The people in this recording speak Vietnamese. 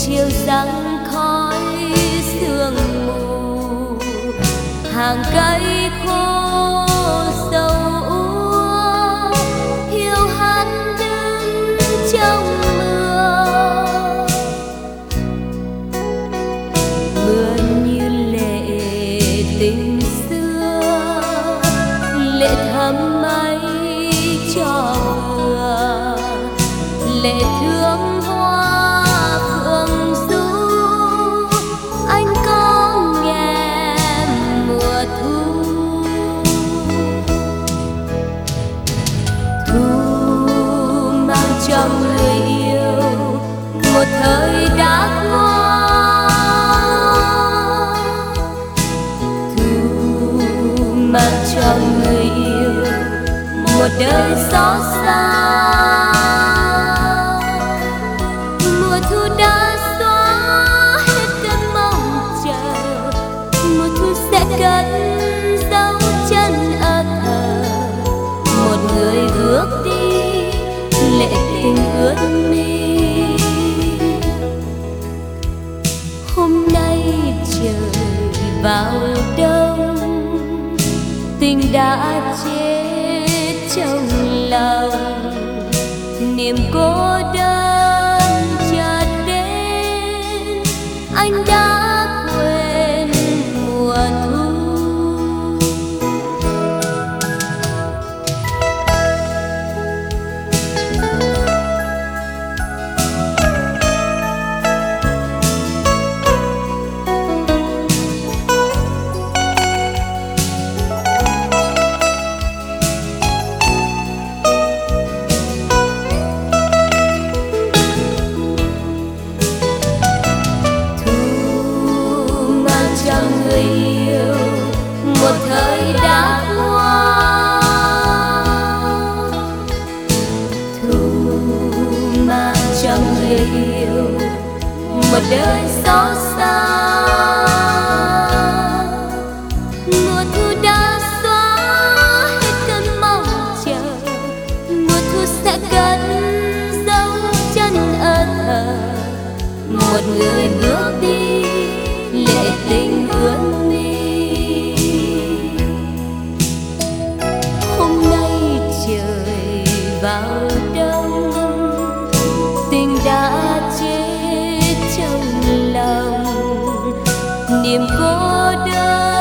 chiều giăng khói sương mù, hàng cây khô sầu úa hiu hắt đứng trong mưa. Mưa như lệ tình xưa, lệ thắm mây cho vừa, lệ thương hoa phượng du. Anh có nghe mùa thu, thu mang cho người yêu một thời đã qua, thu mang cho người yêu một đời xót xa. Mùa thu đã xóa hết cơn mong chờ, mùa thu sẽ cất dấu chân ở thờ một người bước đi, lệ tình ướt mi. Hôm nay trời vào đông, tình đã chết trong lòng, niềm cô đơn chợt đến, anh đã quên mùa thu. Người yêu một thời đã qua, thu mang cho người yêu một đời xót xa. Mùa thu đã xóa hết cơn mong chờ, mùa thu sẽ cất dấu chân ở thờ một người bước đi, lệ tình ướt mi. Hôm nay trời vào đông, tình đã chết trong lòng, niềm cô đơn